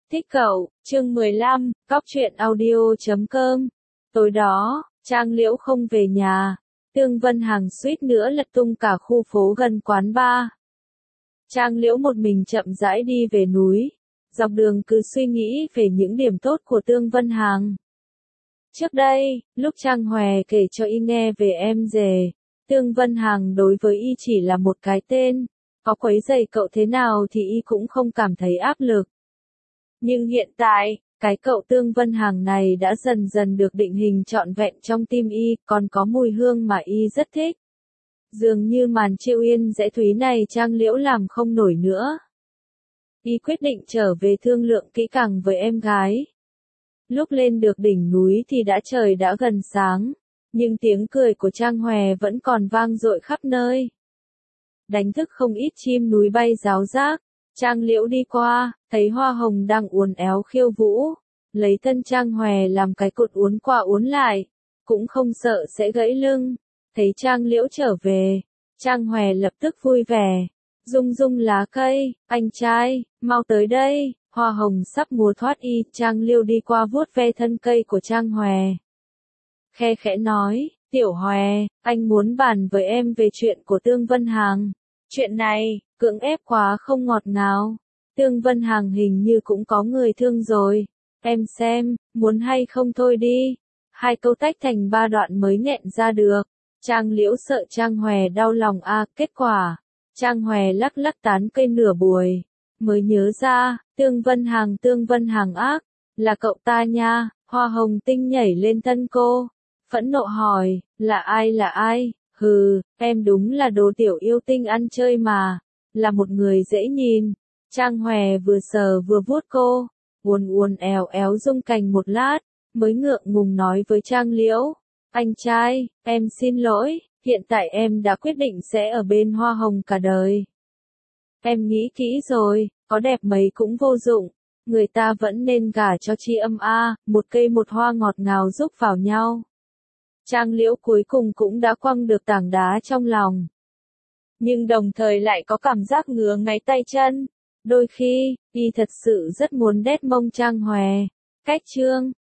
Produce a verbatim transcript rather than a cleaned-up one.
Thích cậu, chương mười lăm, cóc truyện audio chấm com. Tối đó, Trang Liễu không về nhà. Tương Vân Hằng suýt nữa lật tung cả khu phố gần quán bar. Trang Liễu một mình chậm rãi đi về núi. Dọc đường cứ suy nghĩ về những điểm tốt của Tương Vân Hằng. Trước đây, lúc Trang Hòe kể cho y nghe về em rể, Tương Vân Hằng đối với y chỉ là một cái tên. Có quấy rầy cậu thế nào thì y cũng không cảm thấy áp lực. Nhưng hiện tại, cái cậu Tương Vân Hằng này đã dần dần được định hình trọn vẹn trong tim y, còn có mùi hương mà y rất thích. Dường như màn trêu yên dễ thúy này Trang Liễu làm không nổi nữa. Y quyết định trở về thương lượng kỹ càng với em gái. Lúc lên được đỉnh núi thì đã trời đã gần sáng, nhưng tiếng cười của Trang Hòe vẫn còn vang dội khắp nơi. Đánh thức không ít chim núi bay ráo rác. Trang Liễu đi qua, thấy hoa hồng đang uốn éo khiêu vũ, lấy thân Trang Hòe làm cái cột uốn qua uốn lại, cũng không sợ sẽ gãy lưng. Thấy Trang Liễu trở về, Trang Hòe lập tức vui vẻ, rung rung lá cây, anh trai, mau tới đây, hoa hồng sắp mùa thoát y. Trang Liễu đi qua vuốt ve thân cây của Trang Hòe, khe khẽ nói, tiểu Hòe, anh muốn bàn với em về chuyện của Tương Vân Hằng. Chuyện này, cưỡng ép quá không ngọt ngào. Tương Vân Hằng hình như cũng có người thương rồi. Em xem, muốn hay không thôi đi. Hai câu tách thành ba đoạn mới nghẹn ra được. Trang Liễu sợ Trang Hòe đau lòng a, à, kết quả. Trang Hòe lắc lắc tán cây nửa buổi. Mới nhớ ra, Tương Vân Hằng Tương Vân Hằng ác, là cậu ta nha. Hoa hồng tinh nhảy lên thân cô. Phẫn nộ hỏi, là ai là ai? Hừ, em đúng là đồ tiểu yêu tinh ăn chơi mà, là một người dễ nhìn. Trang Hòe vừa sờ vừa vuốt cô, uốn uốn éo éo rung cành một lát, mới ngượng ngùng nói với Trang Liễu, anh trai, em xin lỗi, hiện tại em đã quyết định sẽ ở bên hoa hồng cả đời. Em nghĩ kỹ rồi, có đẹp mấy cũng vô dụng, người ta vẫn nên gả cho tri âm a, một cây một hoa ngọt ngào giúp vào nhau. Trang Liễu cuối cùng cũng đã quăng được tảng đá trong lòng. Nhưng đồng thời lại có cảm giác ngứa ngáy tay chân. Đôi khi, y thật sự rất muốn đét mông Trang Hòe. Cách chương